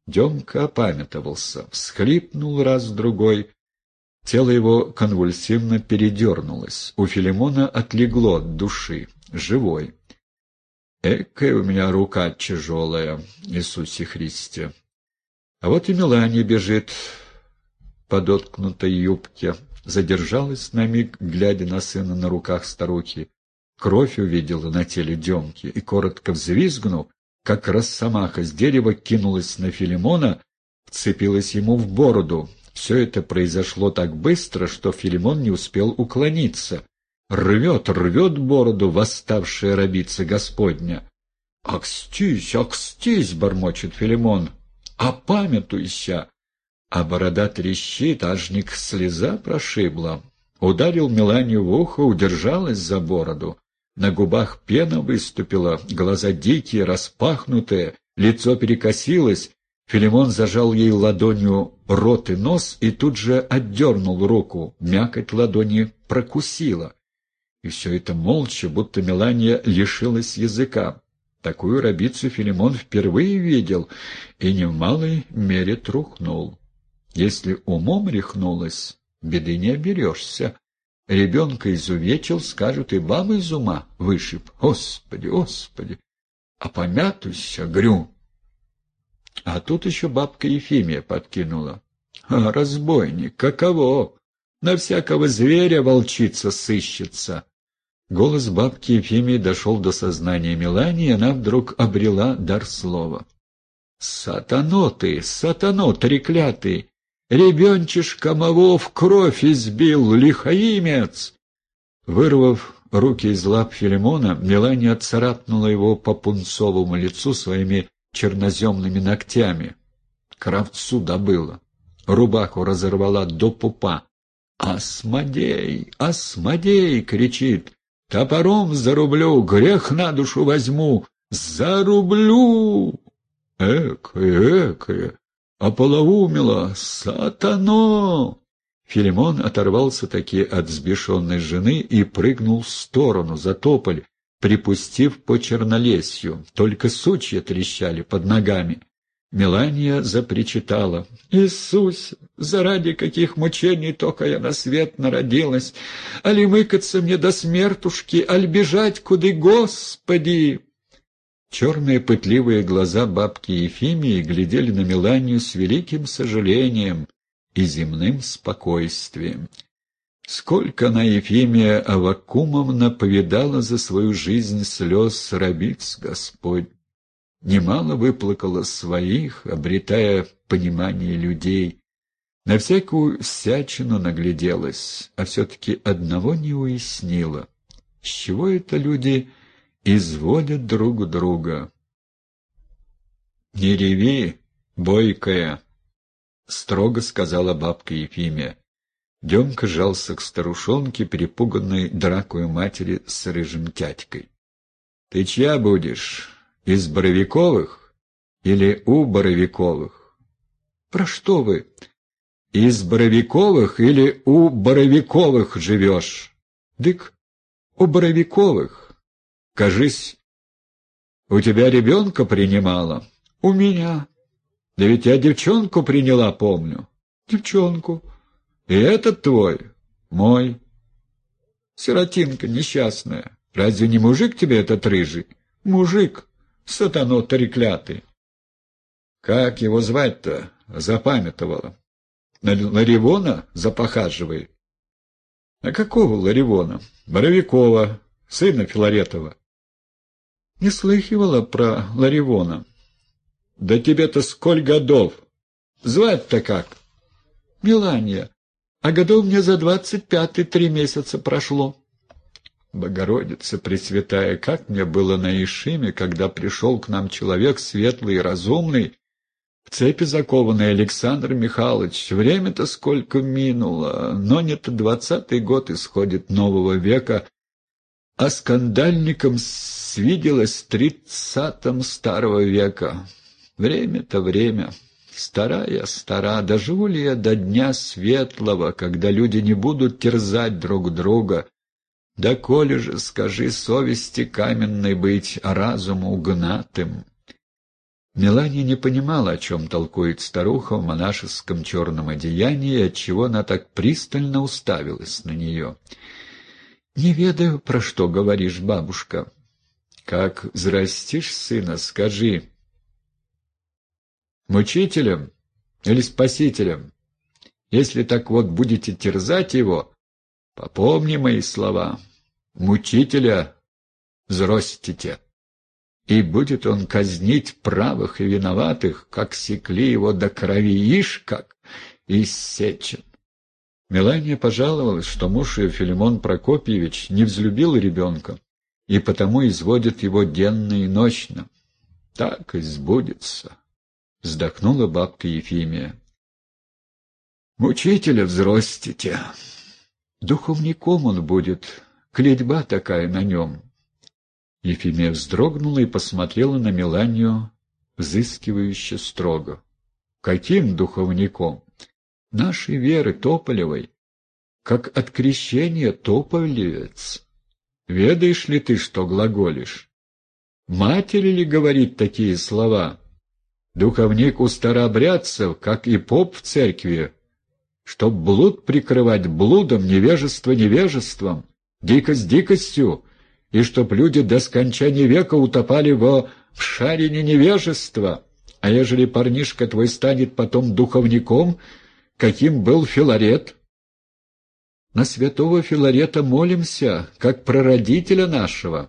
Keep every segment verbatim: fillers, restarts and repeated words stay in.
Демка опамятовался, всхлипнул раз-другой. Тело его конвульсивно передернулось. У Филимона отлегло от души. Живой. Экая у меня рука тяжелая, Иисусе Христе. А вот и Мелания бежит по доткнутой юбке. Задержалась на миг, глядя на сына на руках старухи. Кровь увидела на теле Демки и, коротко взвизгнув, как росомаха с дерева, кинулась на Филимона, вцепилась ему в бороду. Все это произошло так быстро, что Филимон не успел уклониться. Рвет, рвет бороду восставшая рабица Господня. «Акстись, акстись!» — бормочет Филимон. «Опамятуйся!» А борода трещит, ажник слеза прошибла. Ударил Меланию в ухо, удержалась за бороду. На губах пена выступила, глаза дикие, распахнутые, лицо перекосилось. Филимон зажал ей ладонью рот и нос и тут же отдернул руку. Мякоть ладони прокусила. И все это молча, будто Мелания лишилась языка. Такую рабицу Филимон впервые видел и не в малой мере трухнул. Если умом рехнулась, беды не оберешься. Ребенка изувечил, скажут, и бабы из ума вышиб. Господи, Господи! Опамятуйся, грю! А тут еще бабка Ефимия подкинула. А, разбойник, каково! На всякого зверя волчица сыщется. Голос бабки Ефимии дошел до сознания Мелании, и она вдруг обрела дар слова. «Сатано ты, сатано треклятый! Ребенчишка моего в кровь избил, лихаимец!» Вырвав руки из лап Филимона, Мелания отцарапнула его по пунцовому лицу своими черноземными ногтями. Кравцу добыла. Рубаху разорвала до пупа. «Асмодей! Асмодей!» — кричит. «Топором зарублю, грех на душу возьму! Зарублю!» «Экое, экое! Ополоумела! Сатано!» Филимон оторвался таки от взбешенной жены и прыгнул в сторону, за тополь, припустив по чернолесью. Только сучья трещали под ногами. Мелания запричитала. «Иисус, заради каких мучений только я на свет народилась! Али мыкаться мне до смертушки, аль бежать куды, Господи!» Черные пытливые глаза бабки Ефимии глядели на Меланию с великим сожалением и земным спокойствием. Сколько она, Ефимия Аввакумовна, повидала за свою жизнь слез рабиц Господь. Немало выплакала своих, обретая понимание людей. На всякую всячину нагляделась, а все-таки одного не уяснила. С чего это люди изводят друг друга? «Не реви, бойкая!» — строго сказала бабка Ефимия. Демка жался к старушонке, перепуганной дракою матери с рыжим тятькой. — Ты чья будешь? Из Боровиковых или у Боровиковых? — Про что вы? — Из Боровиковых или у Боровиковых живешь? — Дык, у Боровиковых. — Кажись, у тебя ребенка принимала? — У меня. — Да ведь я девчонку приняла, помню. — Девчонку. — И этот твой? — Мой. — Сиротинка несчастная. Разве не мужик тебе этот рыжий? — Мужик. Сатано треклятый. — Как его звать-то? Запамятовала. — Ларивона запохаживай. — А какого Ларивона? — Боровикова, сына Филаретова. — Не слыхивала про Ларивона. — Да тебе-то сколь годов? Звать-то как? — Мелания. А годов мне за двадцать пятый три месяца прошло. Богородица Пресвятая, как мне было на Ишиме, когда пришел к нам человек светлый и разумный, в цепи закованный Александр Михайлович. Время-то сколько минуло, но не-то двадцатый год исходит нового века, а скандальником свиделось тридцатом старого века. Время-то время. Стара я, стара, доживу ли я до дня светлого, когда люди не будут терзать друг друга? Да коли же, скажи, совести каменной быть, а разуму угнатым? Мелания не понимала, о чем толкует старуха в монашеском черном одеянии, и отчего она так пристально уставилась на нее. «Не ведаю, про что говоришь, бабушка». «Как взрастишь сына, скажи, мучителем или спасителем? Если так вот будете терзать его, попомни мои слова, мучителя взрастите, и будет он казнить правых и виноватых, как секли его до крови, ишь как иссечен». Мелания пожаловалась, что муж ее, Филимон Прокопьевич, не взлюбил ребенка, и потому изводит его денно и ночно. «Так и сбудется», — вздохнула бабка Ефимия. «Мучителя взрастите. Духовником он будет, клетьба такая на нем». Ефимия вздрогнула и посмотрела на Меланию взыскивающе строго. «Каким духовником?» «Нашей Веры Тополевой, как от крещения тополевец. Ведаешь ли ты, что глаголишь? Матери ли говорит такие слова? Духовник у старообрядцев, как и поп в церкви, чтоб блуд прикрывать блудом, невежество невежеством, дикость дикостью, и чтоб люди до скончания века утопали во в шарине невежества. А ежели парнишка твой станет потом духовником, каким был Филарет? На святого Филарета молимся, как прародителя нашего».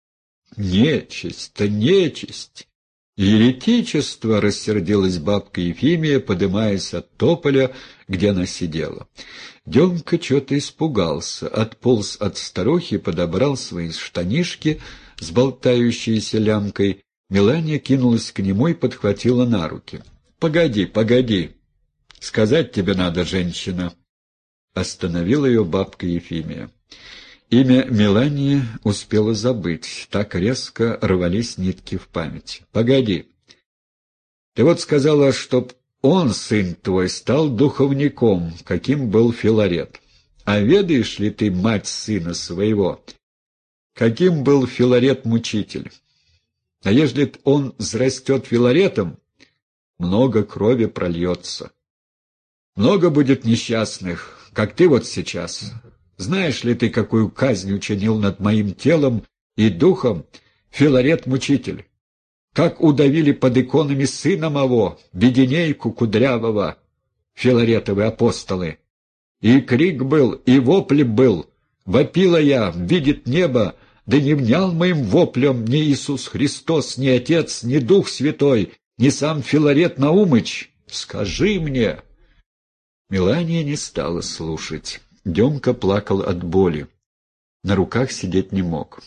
«Нечисть-то нечисть! Еретичество!» — рассердилась бабка Ефимия, подымаясь от тополя, где она сидела. Демка что-то испугался, отполз от старухи, подобрал свои штанишки с болтающейся лямкой. Мелания кинулась к нему и подхватила на руки. «Погоди, погоди! Сказать тебе надо, женщина!» Остановила ее бабка Ефимия. Имя Мелании успела забыть, так резко рвались нитки в памяти. «Погоди. Ты вот сказала, чтоб он, сын твой, стал духовником, каким был Филарет. А ведаешь ли ты, мать сына своего, каким был Филарет-мучитель? А ежели он взрастет Филаретом, много крови прольется. Много будет несчастных, как ты вот сейчас. Знаешь ли ты, какую казнь учинил над моим телом и духом Филарет-мучитель? Как удавили под иконами сына моего, беденейку кудрявого, Филаретовы апостолы? И крик был, и вопль был. Вопила я, видит небо, да не внял моим воплем ни Иисус Христос, ни Отец, ни Дух Святой, ни сам Филарет Наумыч. Скажи мне!» Мелания не стала слушать. Демка плакал от боли. На руках сидеть не мог.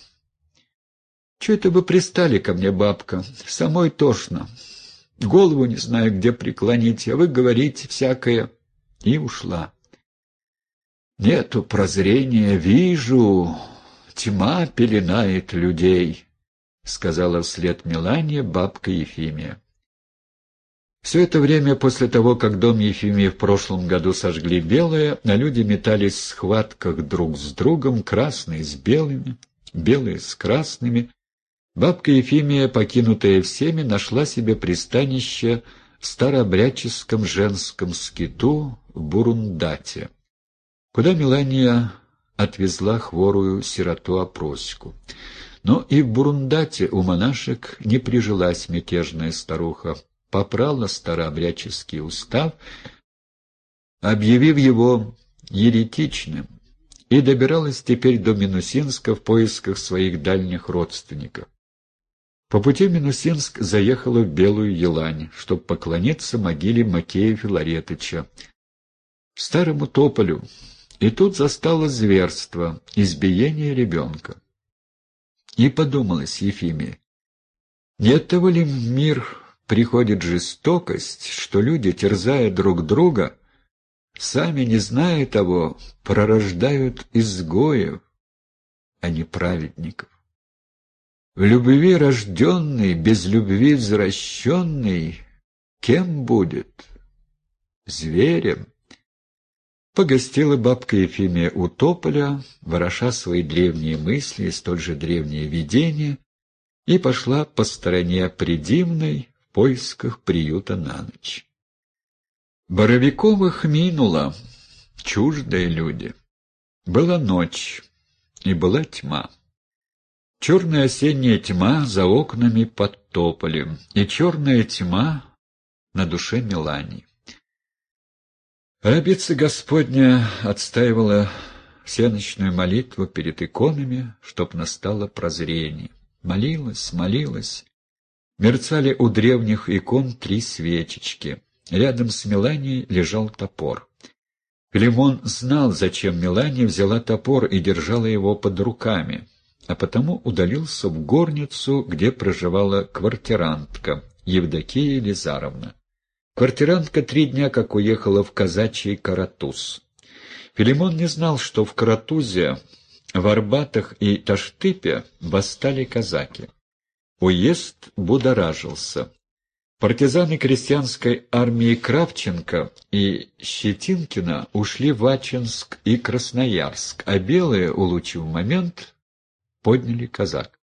«Чё это вы пристали ко мне, бабка? Самой тошно. Голову не знаю, где преклонить, а вы говорите всякое». И ушла. «Нету прозрения, вижу, тьма пеленает людей», — сказала вслед Мелания бабка Ефимия. Все это время после того, как дом Ефимии в прошлом году сожгли белое, а люди метались в схватках друг с другом, красные с белыми, белые с красными, бабка Ефимия, покинутая всеми, нашла себе пристанище в старообрядческом женском скиту в Бурундате, куда Мелания отвезла хворую сироту Опроську. Но и в Бурундате у монашек не прижилась мятежная старуха, попрала старообрядческий устав, объявив его еретичным, и добиралась теперь до Минусинска в поисках своих дальних родственников. По пути в Минусинск заехала в Белую Елань, чтобы поклониться могиле Макея Филаретыча, старому тополю, и тут застала зверство, избиение ребенка. И подумалось Ефимии, не от того ли в мир приходит жестокость, что люди, терзая друг друга, сами, не зная того, пророждают изгоев, а не праведников. В любви рожденный, без любви возвращенный, кем будет? Зверем. Погостила бабка Ефимия у тополя, вороша свои древние мысли и столь же древние видения, и пошла по стороне придимной, поисках приюта на ночь. Боровиковых минуло, чуждые люди. Была ночь, и была тьма. Черная осенняя тьма за окнами под тополем, и черная тьма на душе Мелании. Рабица Господня отстаивала всеночную молитву перед иконами, чтоб настало прозрение. Молилась, молилась. Мерцали у древних икон три свечечки. Рядом с Меланией лежал топор. Филимон знал, зачем Мелания взяла топор и держала его под руками, а потому удалился в горницу, где проживала квартирантка Евдокия Елизаровна. Квартирантка три дня как уехала в казачий Каратуз. Филимон не знал, что в Каратузе, в Арбатах и Таштыпе восстали казаки. Уезд будоражился. Партизаны крестьянской армии Кравченко и Щетинкина ушли в Ачинск и Красноярск, а белые, улучив момент, подняли казак.